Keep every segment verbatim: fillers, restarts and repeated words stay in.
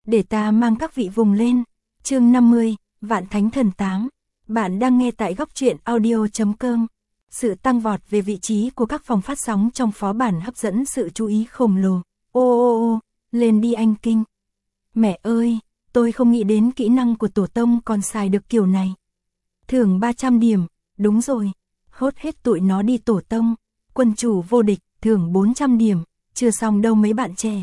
để ta mang các vị vùng lên. Chương năm mươi, Vạn Thánh Thần tám. Bạn đang nghe tại góc truyện audio chấm com. Sự tăng vọt về vị trí của các phòng phát sóng trong phó bản hấp dẫn sự chú ý khổng lồ. Ô ô ô, lên đi anh Kinh. Mẹ ơi, tôi không nghĩ đến kỹ năng của tổ tông còn xài được kiểu này. Thưởng ba trăm điểm, đúng rồi. Hốt hết tụi nó đi tổ tông. Quân chủ vô địch, thưởng bốn trăm điểm, chưa xong đâu mấy bạn trẻ.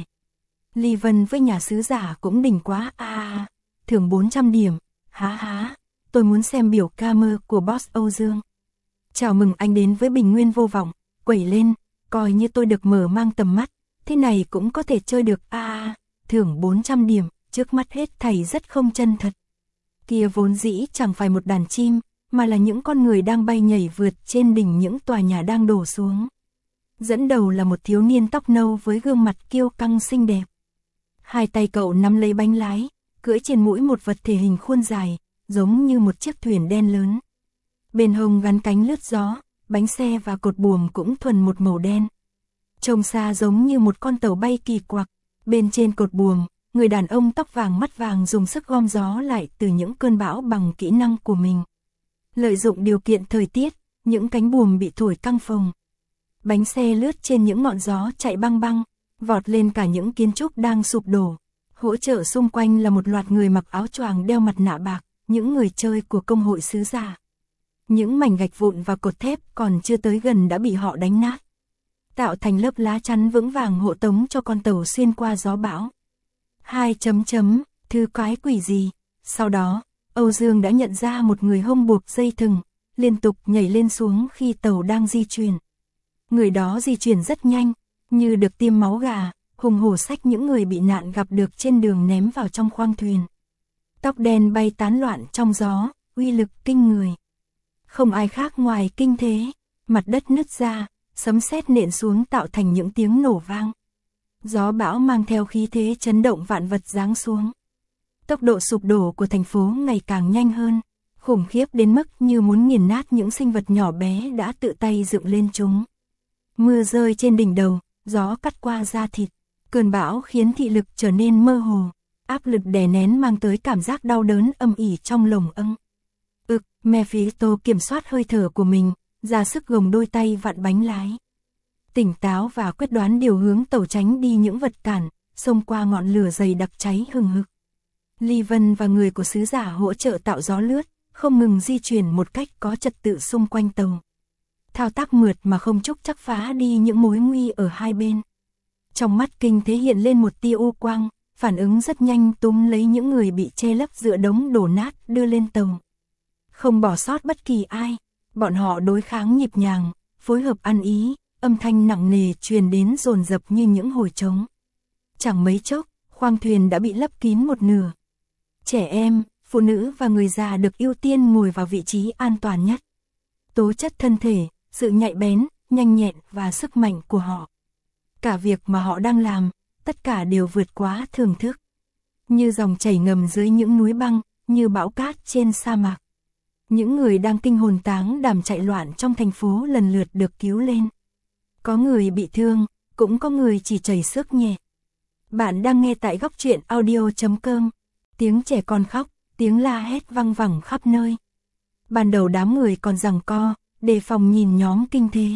Ly Vân với nhà sứ giả cũng đỉnh quá à, thưởng bốn trăm điểm, há há, tôi muốn xem biểu ca mơ của boss Âu Dương. Chào mừng anh đến với Bình Nguyên Vô Vọng, quẩy lên, coi như tôi được mở mang tầm mắt, thế này cũng có thể chơi được à, thưởng bốn trăm điểm, trước mắt hết thảy rất không chân thật. Kia vốn dĩ chẳng phải một đàn chim, mà là những con người đang bay nhảy vượt trên đỉnh những tòa nhà đang đổ xuống. Dẫn đầu là một thiếu niên tóc nâu với gương mặt kiêu căng xinh đẹp. Hai tay cậu nắm lấy bánh lái, cưỡi trên mũi một vật thể hình khuôn dài, giống như một chiếc thuyền đen lớn. Bên hông gắn cánh lướt gió, bánh xe và cột buồm cũng thuần một màu đen. Trông xa giống như một con tàu bay kỳ quặc, bên trên cột buồm, người đàn ông tóc vàng mắt vàng dùng sức gom gió lại từ những cơn bão bằng kỹ năng của mình. Lợi dụng điều kiện thời tiết, những cánh buồm bị thổi căng phồng. Bánh xe lướt trên những ngọn gió chạy băng băng, vọt lên cả những kiến trúc đang sụp đổ. Hỗ trợ xung quanh là một loạt người mặc áo choàng đeo mặt nạ bạc, những người chơi của công hội sứ giả. Những mảnh gạch vụn và cột thép còn chưa tới gần đã bị họ đánh nát, tạo thành lớp lá chắn vững vàng hộ tống cho con tàu xuyên qua gió bão. Hai chấm chấm, thứ cái quỷ gì? Sau đó, Âu Dương đã nhận ra một người hông buộc dây thừng, liên tục nhảy lên xuống khi tàu đang di chuyển. Người đó di chuyển rất nhanh, như được tiêm máu gà, hùng hổ xách những người bị nạn gặp được trên đường ném vào trong khoang thuyền. Tóc đen bay tán loạn trong gió, uy lực kinh người. Không ai khác ngoài Kinh Thế, mặt đất nứt ra, sấm sét nện xuống tạo thành những tiếng nổ vang. Gió bão mang theo khí thế chấn động vạn vật giáng xuống. Tốc độ sụp đổ của thành phố ngày càng nhanh hơn, khủng khiếp đến mức như muốn nghiền nát những sinh vật nhỏ bé đã tự tay dựng lên chúng. Mưa rơi trên đỉnh đầu, gió cắt qua da thịt, cơn bão khiến thị lực trở nên mơ hồ, áp lực đè nén mang tới cảm giác đau đớn âm ỉ trong lồng âng. Ực, Mephisto kiểm soát hơi thở của mình, ra sức gồng đôi tay vặn bánh lái. Tỉnh táo và quyết đoán điều hướng tàu tránh đi những vật cản, xông qua ngọn lửa dày đặc cháy hừng hực. Ly Vân và người của sứ giả hỗ trợ tạo gió lướt, không ngừng di chuyển một cách có trật tự xung quanh tàu. Thao tác mượt mà không chúc chắc phá đi những mối nguy ở hai bên. Trong mắt Kinh Thế hiện lên một tia u quang, phản ứng rất nhanh túm lấy những người bị che lấp giữa đống đổ nát đưa lên tàu. Không bỏ sót bất kỳ ai, bọn họ đối kháng nhịp nhàng, phối hợp ăn ý, âm thanh nặng nề truyền đến dồn dập như những hồi trống. Chẳng mấy chốc, khoang thuyền đã bị lấp kín một nửa. Trẻ em, phụ nữ và người già được ưu tiên ngồi vào vị trí an toàn nhất. Tố chất thân thể, sự nhạy bén, nhanh nhẹn và sức mạnh của họ. Cả việc mà họ đang làm, tất cả đều vượt quá thưởng thức. Như dòng chảy ngầm dưới những núi băng, như bão cát trên sa mạc. Những người đang kinh hồn táng đảm chạy loạn trong thành phố lần lượt được cứu lên. Có người bị thương, cũng có người chỉ chảy xước nhẹ. Bạn đang nghe tại góc truyện audio chấm com. Tiếng trẻ con khóc, tiếng la hét văng vẳng khắp nơi. Ban đầu đám người còn giằng co, đề phòng nhìn nhóm Kinh Thế.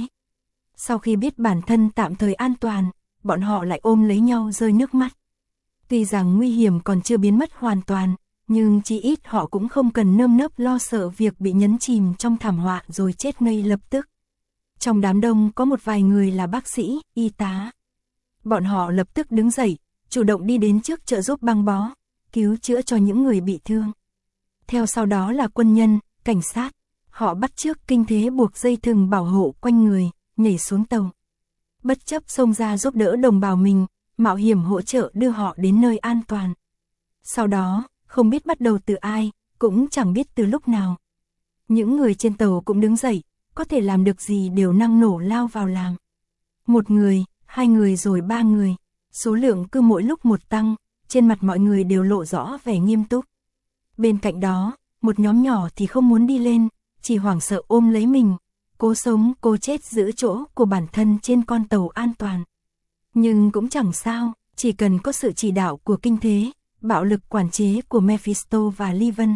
Sau khi biết bản thân tạm thời an toàn, bọn họ lại ôm lấy nhau rơi nước mắt. Tuy rằng nguy hiểm còn chưa biến mất hoàn toàn, nhưng chỉ ít họ cũng không cần nơm nớp lo sợ việc bị nhấn chìm trong thảm họa rồi chết ngay lập tức. Trong đám đông có một vài người là bác sĩ, y tá. Bọn họ lập tức đứng dậy, chủ động đi đến trước trợ giúp băng bó, cứu chữa cho những người bị thương. Theo sau đó là quân nhân, cảnh sát. Họ bắt chước Kinh Thế buộc dây thừng bảo hộ quanh người, nhảy xuống tàu. Bất chấp xông ra giúp đỡ đồng bào mình, mạo hiểm hỗ trợ đưa họ đến nơi an toàn. Sau đó, không biết bắt đầu từ ai, cũng chẳng biết từ lúc nào. Những người trên tàu cũng đứng dậy, có thể làm được gì đều năng nổ lao vào làm. Một người, hai người rồi ba người, số lượng cứ mỗi lúc một tăng, trên mặt mọi người đều lộ rõ vẻ nghiêm túc. Bên cạnh đó, một nhóm nhỏ thì không muốn đi lên, chỉ hoảng sợ ôm lấy mình, cố sống cố chết giữ chỗ của bản thân trên con tàu an toàn. Nhưng cũng chẳng sao, chỉ cần có sự chỉ đạo của Kinh Thế, bạo lực quản chế của Mephisto và Liven.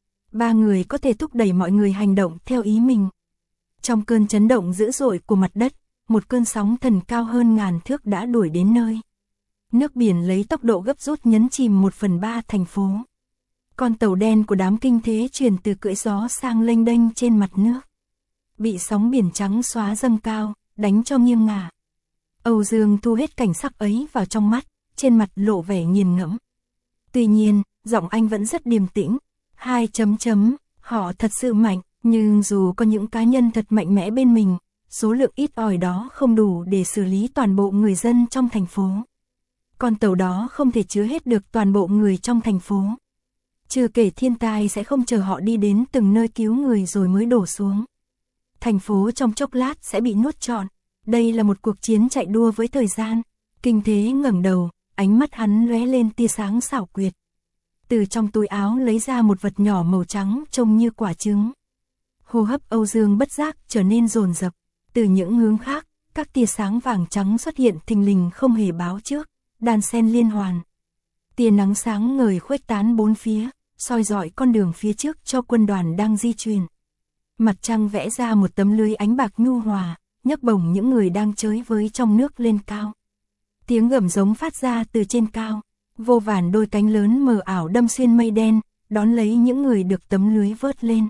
Ba người có thể thúc đẩy mọi người hành động theo ý mình. Trong cơn chấn động dữ dội của mặt đất, một cơn sóng thần cao hơn ngàn thước đã đuổi đến nơi. Nước biển lấy tốc độ gấp rút nhấn chìm một phần ba thành phố. Con tàu đen của đám kinh thế chuyển từ cưỡi gió sang lênh đênh trên mặt nước. Bị sóng biển trắng xóa dâng cao, đánh cho nghiêng ngả. Âu Dương thu hết cảnh sắc ấy vào trong mắt, trên mặt lộ vẻ nghiền ngẫm. Tuy nhiên, giọng anh vẫn rất điềm tĩnh. Hai chấm chấm, họ thật sự mạnh, nhưng dù có những cá nhân thật mạnh mẽ bên mình, số lượng ít ỏi đó không đủ để xử lý toàn bộ người dân trong thành phố. Con tàu đó không thể chứa hết được toàn bộ người trong thành phố. Chưa kể thiên tai sẽ không chờ họ đi đến từng nơi cứu người rồi mới đổ xuống. Thành phố trong chốc lát sẽ bị nuốt trọn. Đây là một cuộc chiến chạy đua với thời gian. Kinh thế ngẩng đầu, ánh mắt hắn lóe lên tia sáng xảo quyệt. Từ trong túi áo lấy ra một vật nhỏ màu trắng trông như quả trứng. Hô hấp Âu Dương bất giác trở nên dồn dập. Từ những hướng khác, các tia sáng vàng trắng xuất hiện thình lình không hề báo trước, đan xen liên hoàn. Tia nắng sáng ngời khuếch tán bốn phía, soi rọi con đường phía trước cho quân đoàn đang di chuyển. Mặt trăng vẽ ra một tấm lưới ánh bạc nhu hòa, nhấc bổng những người đang chới với trong nước lên cao. Tiếng gầm giống phát ra từ trên cao, vô vàn đôi cánh lớn mờ ảo đâm xuyên mây đen, đón lấy những người được tấm lưới vớt lên.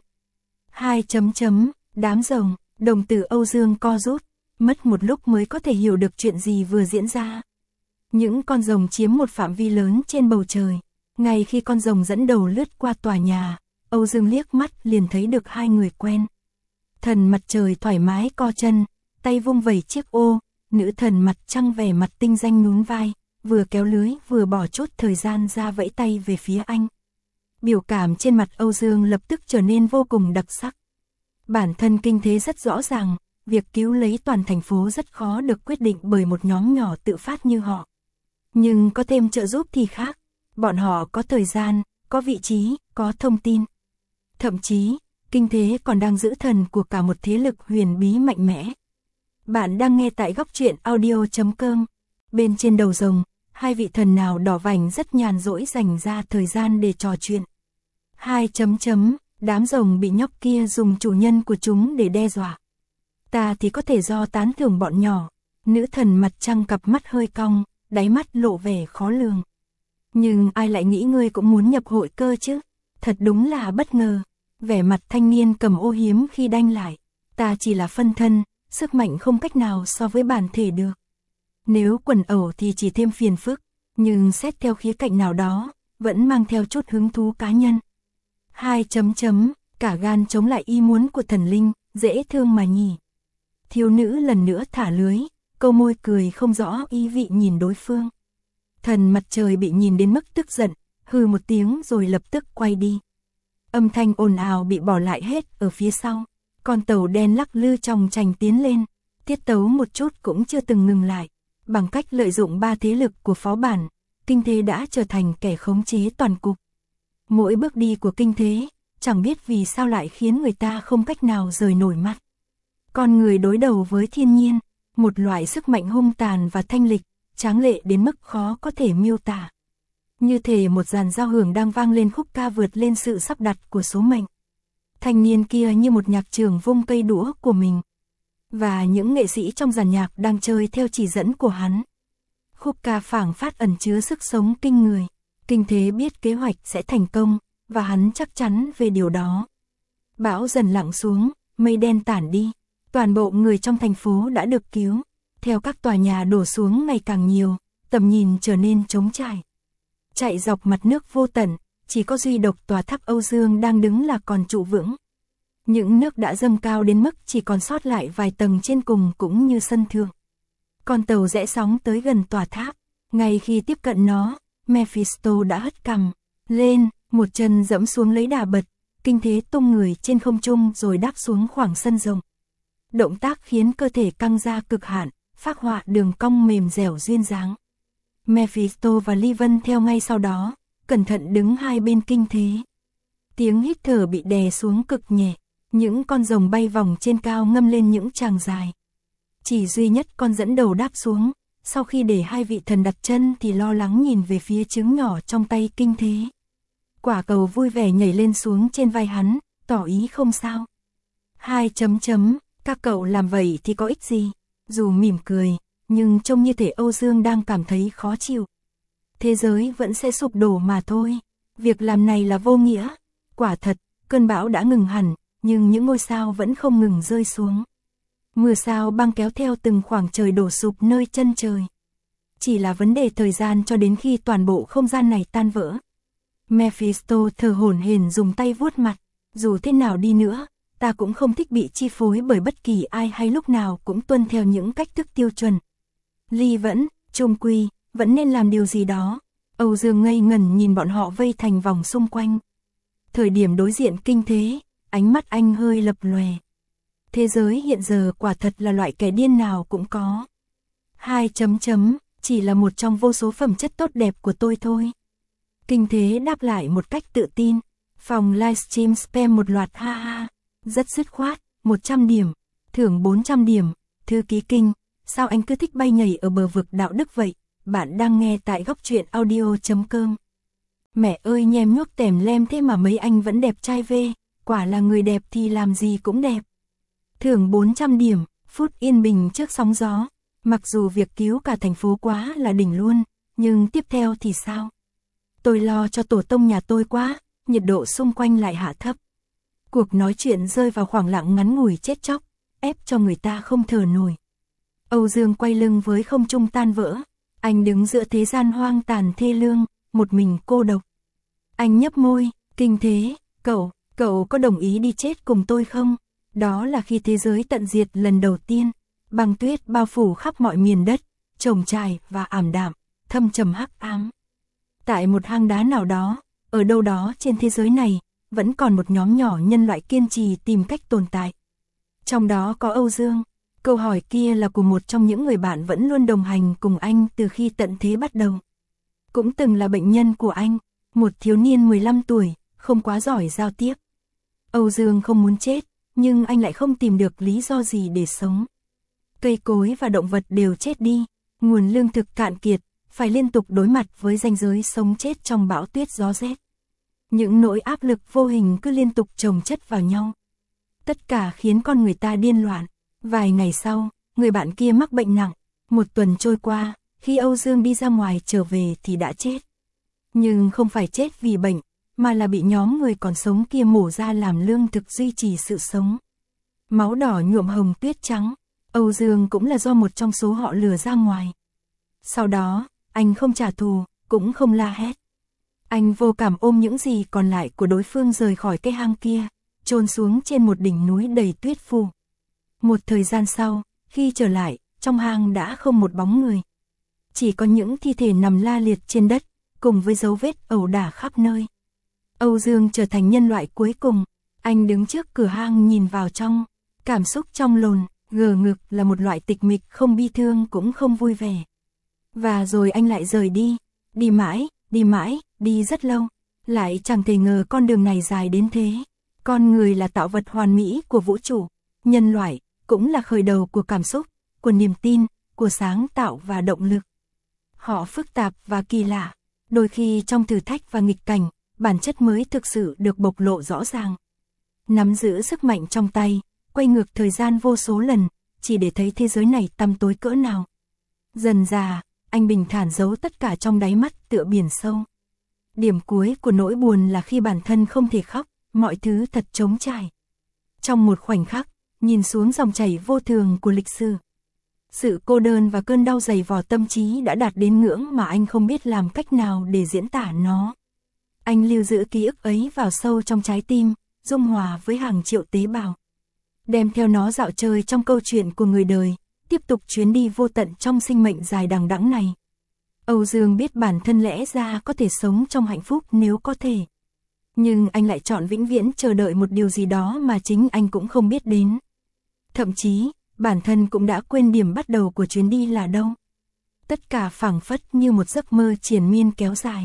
Hai chấm chấm, đám rồng, đồng tử Âu Dương co rút, mất một lúc mới có thể hiểu được chuyện gì vừa diễn ra. Những con rồng chiếm một phạm vi lớn trên bầu trời. Ngay khi con rồng dẫn đầu lướt qua tòa nhà, Âu Dương liếc mắt liền thấy được hai người quen. Thần mặt trời thoải mái co chân, tay vung vẩy chiếc ô, nữ thần mặt trăng vẻ mặt tinh danh nhún vai, vừa kéo lưới vừa bỏ chút thời gian ra vẫy tay về phía anh. Biểu cảm trên mặt Âu Dương lập tức trở nên vô cùng đặc sắc. Bản thân kinh thế rất rõ ràng, việc cứu lấy toàn thành phố rất khó được quyết định bởi một nhóm nhỏ tự phát như họ. Nhưng có thêm trợ giúp thì khác. Bọn họ có thời gian, có vị trí, có thông tin. Thậm chí, kinh thế còn đang giữ thần của cả một thế lực huyền bí mạnh mẽ. Bạn đang nghe tại góc truyện audio chấm com. Bên trên đầu rồng, hai vị thần nào đỏ vành rất nhàn rỗi dành ra thời gian để trò chuyện. Hai chấm chấm, đám rồng bị nhóc kia dùng chủ nhân của chúng để đe dọa. Ta thì có thể do tán thưởng bọn nhỏ. Nữ thần mặt trăng cặp mắt hơi cong, đáy mắt lộ vẻ khó lường. Nhưng ai lại nghĩ ngươi cũng muốn nhập hội cơ chứ? Thật đúng là bất ngờ. Vẻ mặt thanh niên cầm ô hiếm khi đanh lại. Ta chỉ là phân thân, sức mạnh không cách nào so với bản thể được. Nếu quần ẩu thì chỉ thêm phiền phức, nhưng xét theo khía cạnh nào đó, vẫn mang theo chút hứng thú cá nhân. Hai chấm chấm, cả gan chống lại ý muốn của thần linh, dễ thương mà nhỉ. Thiếu nữ lần nữa thả lưới, câu môi cười không rõ ý vị nhìn đối phương. Thần mặt trời bị nhìn đến mức tức giận, hừ một tiếng rồi lập tức quay đi. Âm thanh ồn ào bị bỏ lại hết ở phía sau. Con tàu đen lắc lư chòng chành tiến lên, tiết tấu một chút cũng chưa từng ngừng lại. Bằng cách lợi dụng ba thế lực của phó bản, kinh thế đã trở thành kẻ khống chế toàn cục. Mỗi bước đi của kinh thế, chẳng biết vì sao lại khiến người ta không cách nào rời nổi mắt. Con người đối đầu với thiên nhiên, một loại sức mạnh hung tàn và thanh lịch, tráng lệ đến mức khó có thể miêu tả. Như thể một dàn giao hưởng đang vang lên khúc ca vượt lên sự sắp đặt của số mệnh. Thanh niên kia như một nhạc trưởng vung cây đũa của mình. Và những nghệ sĩ trong dàn nhạc đang chơi theo chỉ dẫn của hắn. Khúc ca phảng phát ẩn chứa sức sống kinh người. Kinh thế biết kế hoạch sẽ thành công, và hắn chắc chắn về điều đó. Bão dần lặng xuống, mây đen tản đi. Toàn bộ người trong thành phố đã được cứu. Theo các tòa nhà đổ xuống ngày càng nhiều, tầm nhìn trở nên trống trải. Chạy dọc mặt nước vô tận, chỉ có duy độc tòa tháp Âu Dương đang đứng là còn trụ vững. Những nước đã dâng cao đến mức chỉ còn sót lại vài tầng trên cùng cũng như sân thượng. Con tàu rẽ sóng tới gần tòa tháp. Ngay khi tiếp cận nó, Mephisto đã hất cằm lên, một chân dẫm xuống lấy đà bật, kinh thế tung người trên không trung rồi đáp xuống khoảng sân rộng. Động tác khiến cơ thể căng ra cực hạn, phác họa đường cong mềm dẻo duyên dáng. Mephisto và Liven theo ngay sau đó, cẩn thận đứng hai bên kinh thế. Tiếng hít thở bị đè xuống cực nhẹ, những con rồng bay vòng trên cao ngâm lên những tràng dài. Chỉ duy nhất con dẫn đầu đáp xuống, sau khi để hai vị thần đặt chân thì lo lắng nhìn về phía trứng nhỏ trong tay Kinh Thế. Quả cầu vui vẻ nhảy lên xuống trên vai hắn, tỏ ý không sao. Hai chấm chấm, các cậu làm vậy thì có ích gì? Dù mỉm cười, nhưng trông như thể Âu Dương đang cảm thấy khó chịu. Thế giới vẫn sẽ sụp đổ mà thôi. Việc làm này là vô nghĩa. Quả thật, cơn bão đã ngừng hẳn, nhưng những ngôi sao vẫn không ngừng rơi xuống. Mưa sao băng kéo theo từng khoảng trời đổ sụp nơi chân trời. Chỉ là vấn đề thời gian cho đến khi toàn bộ không gian này tan vỡ. Mephisto thở hổn hển dùng tay vuốt mặt. Dù thế nào đi nữa, ta cũng không thích bị chi phối bởi bất kỳ ai hay lúc nào cũng tuân theo những cách thức tiêu chuẩn. Ly vẫn, chung quy, vẫn nên làm điều gì đó. Âu Dương ngây ngẩn nhìn bọn họ vây thành vòng xung quanh. Thời điểm đối diện Kinh Thế, ánh mắt anh hơi lập lòe. Thế giới hiện giờ quả thật là loại kẻ điên nào cũng có. Hai chấm chấm, chỉ là một trong vô số phẩm chất tốt đẹp của tôi thôi. Kinh Thế đáp lại một cách tự tin. Phòng livestream spam một loạt ha ha. Rất dứt khoát, một trăm điểm, thưởng bốn trăm điểm. Thư ký Kinh, sao anh cứ thích bay nhảy ở bờ vực đạo đức vậy? Bạn đang nghe tại góc truyện audio chấm com. Mẹ ơi, nhem nhuốc tèm lem thế mà mấy anh vẫn đẹp trai vê. Quả là người đẹp thì làm gì cũng đẹp. Thưởng bốn trăm điểm, phút yên bình trước sóng gió. Mặc dù việc cứu cả thành phố quá là đỉnh luôn, nhưng tiếp theo thì sao? Tôi lo cho tổ tông nhà tôi quá, nhiệt độ xung quanh lại hạ thấp. Cuộc nói chuyện rơi vào khoảng lặng ngắn ngủi chết chóc, ép cho người ta không thở nổi. Âu Dương quay lưng với không trung tan vỡ. Anh đứng giữa thế gian hoang tàn thê lương, một mình cô độc. Anh nhấp môi, Kinh Thế, cậu, cậu có đồng ý đi chết cùng tôi không? Đó là khi thế giới tận diệt lần đầu tiên, băng tuyết bao phủ khắp mọi miền đất, trồng trải và ảm đạm, thâm trầm hắc ám. Tại một hang đá nào đó, ở đâu đó trên thế giới này, vẫn còn một nhóm nhỏ nhân loại kiên trì tìm cách tồn tại. Trong đó có Âu Dương. Câu hỏi kia là của một trong những người bạn vẫn luôn đồng hành cùng anh từ khi tận thế bắt đầu. Cũng từng là bệnh nhân của anh, một thiếu niên mười lăm tuổi, không quá giỏi giao tiếp. Âu Dương không muốn chết, nhưng anh lại không tìm được lý do gì để sống. Cây cối và động vật đều chết đi, nguồn lương thực cạn kiệt, phải liên tục đối mặt với ranh giới sống chết trong bão tuyết gió rét. Những nỗi áp lực vô hình cứ liên tục chồng chất vào nhau. Tất cả khiến con người ta điên loạn. Vài ngày sau, người bạn kia mắc bệnh nặng. Một tuần trôi qua, khi Âu Dương đi ra ngoài trở về thì đã chết. Nhưng không phải chết vì bệnh, mà là bị nhóm người còn sống kia mổ ra làm lương thực duy trì sự sống. Máu đỏ nhuộm hồng tuyết trắng, Âu Dương cũng là do một trong số họ lừa ra ngoài. Sau đó, anh không trả thù, cũng không la hét. Anh vô cảm ôm những gì còn lại của đối phương rời khỏi cái hang kia, chôn xuống trên một đỉnh núi đầy tuyết phủ. Một thời gian sau, khi trở lại, trong hang đã không một bóng người. Chỉ có những thi thể nằm la liệt trên đất, cùng với dấu vết ẩu đả khắp nơi. Âu Dương trở thành nhân loại cuối cùng. Anh đứng trước cửa hang nhìn vào trong. Cảm xúc trong lồn, gờ ngực là một loại tịch mịch không bi thương cũng không vui vẻ. Và rồi anh lại rời đi. Đi mãi, đi mãi, đi rất lâu. Lại chẳng thể ngờ con đường này dài đến thế. Con người là tạo vật hoàn mỹ của vũ trụ. Nhân loại cũng là khởi đầu của cảm xúc, của niềm tin, của sáng tạo và động lực. Họ phức tạp và kỳ lạ. Đôi khi trong thử thách và nghịch cảnh, bản chất mới thực sự được bộc lộ rõ ràng. Nắm giữ sức mạnh trong tay, quay ngược thời gian vô số lần, chỉ để thấy thế giới này tăm tối cỡ nào. Dần dà, anh bình thản giấu tất cả trong đáy mắt tựa biển sâu. Điểm cuối của nỗi buồn là khi bản thân không thể khóc, mọi thứ thật trống trải. Trong một khoảnh khắc, nhìn xuống dòng chảy vô thường của lịch sử. Sự cô đơn và cơn đau dày vò tâm trí đã đạt đến ngưỡng mà anh không biết làm cách nào để diễn tả nó. Anh lưu giữ ký ức ấy vào sâu trong trái tim, dung hòa với hàng triệu tế bào. Đem theo nó dạo chơi trong câu chuyện của người đời, tiếp tục chuyến đi vô tận trong sinh mệnh dài đằng đẵng này. Âu Dương biết bản thân lẽ ra có thể sống trong hạnh phúc nếu có thể. Nhưng anh lại chọn vĩnh viễn chờ đợi một điều gì đó mà chính anh cũng không biết đến. Thậm chí, bản thân cũng đã quên điểm bắt đầu của chuyến đi là đâu. Tất cả phảng phất như một giấc mơ triền miên kéo dài.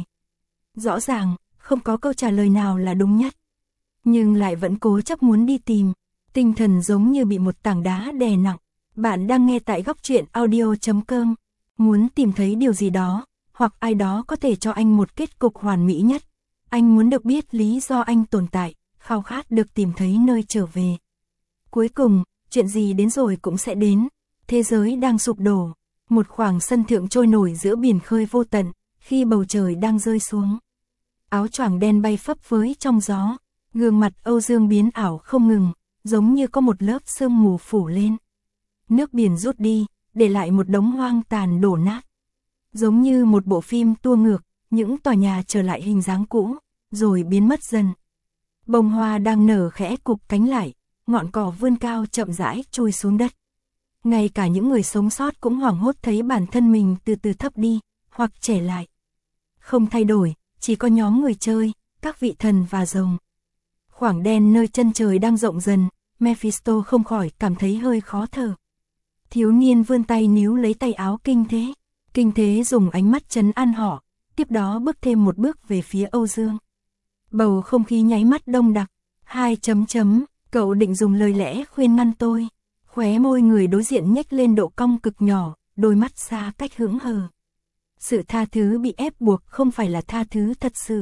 Rõ ràng, không có câu trả lời nào là đúng nhất. Nhưng lại vẫn cố chấp muốn đi tìm. Tinh thần giống như bị một tảng đá đè nặng. Bạn đang nghe tại góc truyện audio chấm com. muốn tìm thấy điều gì đó, hoặc ai đó có thể cho anh một kết cục hoàn mỹ nhất. Anh muốn được biết lý do anh tồn tại, khao khát được tìm thấy nơi trở về. Cuối cùng, chuyện gì đến rồi cũng sẽ đến. Thế giới đang sụp đổ, một khoảng sân thượng trôi nổi giữa biển khơi vô tận, khi bầu trời đang rơi xuống. Áo choàng đen bay phấp phới trong gió, gương mặt Âu Dương biến ảo không ngừng, giống như có một lớp sương mù phủ lên. Nước biển rút đi, để lại một đống hoang tàn đổ nát. Giống như một bộ phim tua ngược, những tòa nhà trở lại hình dáng cũ, rồi biến mất dần. Bông hoa đang nở khẽ cụp cánh lại, ngọn cỏ vươn cao chậm rãi trôi xuống đất. Ngay cả những người sống sót cũng hoảng hốt thấy bản thân mình từ từ thấp đi, hoặc trẻ lại. Không thay đổi, chỉ có nhóm người chơi, các vị thần và rồng. Khoảng đen nơi chân trời đang rộng dần, Mephisto không khỏi cảm thấy hơi khó thở. Thiếu niên vươn tay níu lấy tay áo Kinh Thế. Kinh Thế dùng ánh mắt trấn an họ, tiếp đó bước thêm một bước về phía Âu Dương. Bầu không khí nháy mắt đông đặc. Hai chấm chấm, cậu định dùng lời lẽ khuyên ngăn tôi. Khóe môi người đối diện nhếch lên độ cong cực nhỏ, đôi mắt xa cách hững hờ. Sự tha thứ bị ép buộc không phải là tha thứ thật sự.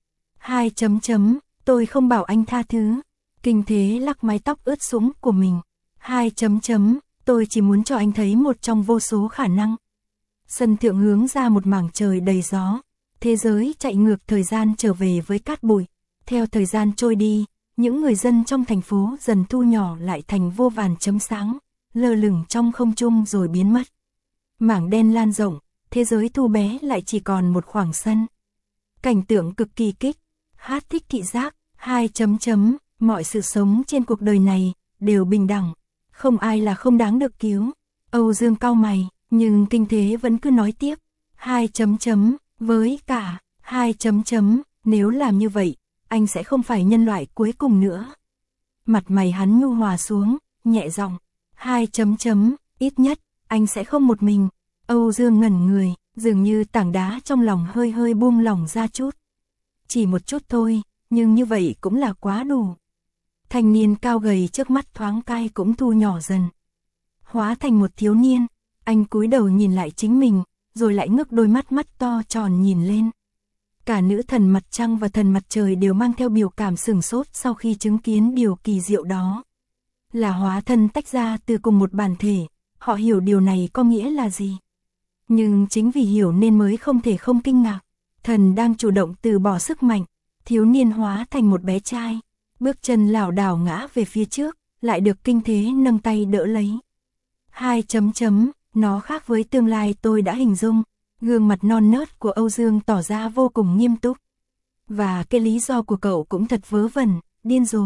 Hai chấm chấm, tôi không bảo anh tha thứ. Kinh Thế lắc mái tóc ướt sũng của mình. Hai chấm chấm, tôi chỉ muốn cho anh thấy một trong vô số khả năng. Sân thượng hướng ra một mảng trời đầy gió. Thế giới chạy ngược thời gian trở về với cát bụi. Theo thời gian trôi đi, những người dân trong thành phố dần thu nhỏ lại thành vô vàn chấm sáng, lơ lửng trong không trung rồi biến mất. Mảng đen lan rộng, thế giới thu bé lại chỉ còn một khoảng sân. Cảnh tượng cực kỳ kích, hát thích thị giác, hai chấm chấm, mọi sự sống trên cuộc đời này đều bình đẳng, không ai là không đáng được cứu. Âu Dương cau mày, nhưng Kinh Thế vẫn cứ nói tiếp, hai chấm chấm, với cả, hai chấm chấm, nếu làm như vậy, anh sẽ không phải nhân loại cuối cùng nữa. Mặt mày hắn nhu hòa xuống, nhẹ giọng, hai chấm chấm, ít nhất, anh sẽ không một mình. Âu Dương ngẩn người, dường như tảng đá trong lòng hơi hơi buông lỏng ra chút. Chỉ một chút thôi, nhưng như vậy cũng là quá đủ. Thanh niên cao gầy trước mắt thoáng cai cũng thu nhỏ dần. Hóa thành một thiếu niên, anh cúi đầu nhìn lại chính mình, rồi lại ngước đôi mắt mắt to tròn nhìn lên. Cả nữ thần mặt trăng và thần mặt trời đều mang theo biểu cảm sửng sốt sau khi chứng kiến điều kỳ diệu đó. Là hóa thân tách ra từ cùng một bản thể, họ hiểu điều này có nghĩa là gì. Nhưng chính vì hiểu nên mới không thể không kinh ngạc. Thần đang chủ động từ bỏ sức mạnh, thiếu niên hóa thành một bé trai, bước chân lảo đảo ngã về phía trước, lại được Kinh Thế nâng tay đỡ lấy. Hai chấm chấm, nó khác với tương lai tôi đã hình dung. Gương mặt non nớt của Âu Dương tỏ ra vô cùng nghiêm túc. Và cái lý do của cậu cũng thật vớ vẩn, điên rồ.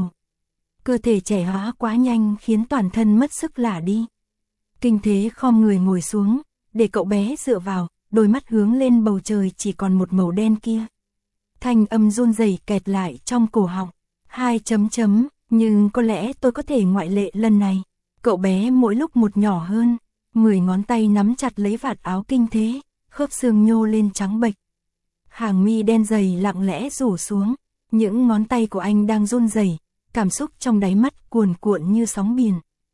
Cơ thể trẻ hóa quá nhanh khiến toàn thân mất sức lả đi. Kinh Thế khom người ngồi xuống, để cậu bé dựa vào, đôi mắt hướng lên bầu trời chỉ còn một màu đen kia. Thanh âm run rẩy kẹt lại trong cổ họng. Hai chấm chấm, nhưng có lẽ tôi có thể ngoại lệ lần này. Cậu bé mỗi lúc một nhỏ hơn, mười ngón tay nắm chặt lấy vạt áo Kinh Thế, khớp xương nhô lên trắng bệch. Hàng mi đen dày lặng lẽ rủ xuống, những ngón tay của anh đang run rẩy, cảm xúc trong đáy mắt cuồn cuộn như sóng biển.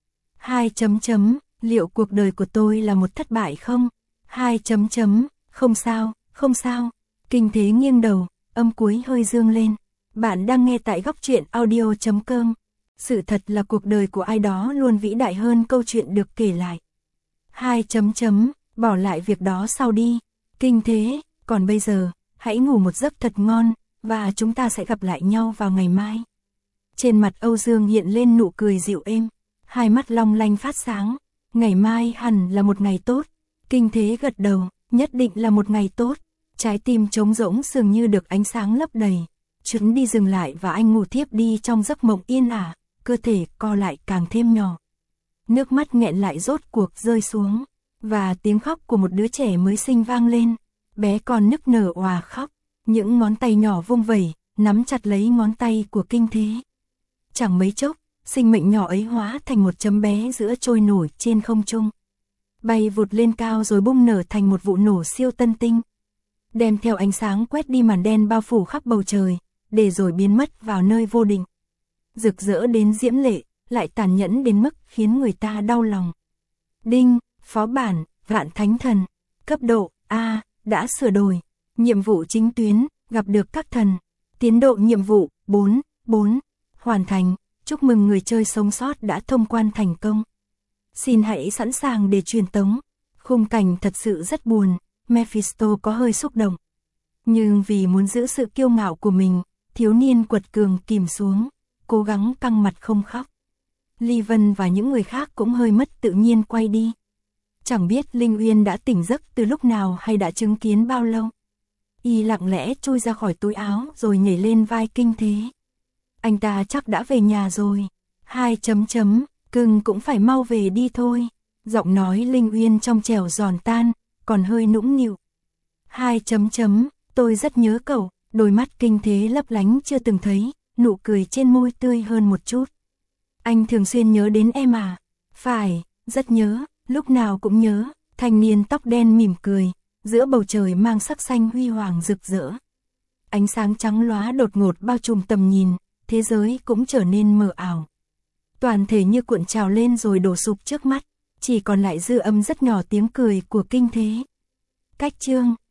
Hai chấm chấm, liệu cuộc đời của tôi là một thất bại không? Hai chấm chấm, không sao, không sao. Kinh Thế nghiêng đầu, âm cuối hơi dương lên. Bạn đang nghe tại góc truyện audio chấm com. Sự thật là cuộc đời của ai đó luôn vĩ đại hơn câu chuyện được kể lại. Hai chấm chấm, bỏ lại việc đó sau đi. Kinh Thế, còn bây giờ, hãy ngủ một giấc thật ngon, và chúng ta sẽ gặp lại nhau vào ngày mai. Trên mặt Âu Dương hiện lên nụ cười dịu êm, hai mắt long lanh phát sáng. Ngày mai hẳn là một ngày tốt. Kinh Thế gật đầu, nhất định là một ngày tốt. Trái tim trống rỗng dường như được ánh sáng lấp đầy. Chuyến đi dừng lại và anh ngủ thiếp đi trong giấc mộng yên ả, cơ thể co lại càng thêm nhỏ. Nước mắt nghẹn lại rốt cuộc rơi xuống, và tiếng khóc của một đứa trẻ mới sinh vang lên. Bé con nức nở òa khóc, những ngón tay nhỏ vung vẩy, nắm chặt lấy ngón tay của Kinh Thế. Chẳng mấy chốc, sinh mệnh nhỏ ấy hóa thành một chấm bé giữa trôi nổi trên không trung. Bay vụt lên cao rồi bung nở thành một vụ nổ siêu tân tinh. Đem theo ánh sáng quét đi màn đen bao phủ khắp bầu trời, để rồi biến mất vào nơi vô định. Rực rỡ đến diễm lệ, lại tàn nhẫn đến mức khiến người ta đau lòng. Đinh, phó bản, Vạn Thánh Thần. Cấp độ A, đã sửa đổi. Nhiệm vụ chính tuyến, gặp được các thần. Tiến độ nhiệm vụ bốn, bốn, hoàn thành. Chúc mừng người chơi sống sót đã thông quan thành công. Xin hãy sẵn sàng để truyền tống. Khung cảnh thật sự rất buồn, Mephisto có hơi xúc động. Nhưng vì muốn giữ sự kiêu ngạo của mình, thiếu niên quật cường kìm xuống, cố gắng căng mặt không khóc. Ly Vân và những người khác cũng hơi mất tự nhiên quay đi. Chẳng biết Linh Uyên đã tỉnh giấc từ lúc nào hay đã chứng kiến bao lâu. Y lặng lẽ chui ra khỏi túi áo rồi nhảy lên vai Kinh Thế. Anh ta chắc đã về nhà rồi. Hai chấm chấm, cưng cũng phải mau về đi thôi. Giọng nói Linh Uyên trong trẻo giòn tan, còn hơi nũng nịu. Hai chấm chấm, tôi rất nhớ cậu. Đôi mắt Kinh Thế lấp lánh chưa từng thấy, nụ cười trên môi tươi hơn một chút. Anh thường xuyên nhớ đến em à? Phải, rất nhớ, lúc nào cũng nhớ. Thanh niên tóc đen mỉm cười, giữa bầu trời mang sắc xanh huy hoàng rực rỡ. Ánh sáng trắng lóa đột ngột bao trùm tầm nhìn, thế giới cũng trở nên mờ ảo. Toàn thể như cuộn trào lên rồi đổ sụp trước mắt, chỉ còn lại dư âm rất nhỏ tiếng cười của Kinh Thế. Cách chương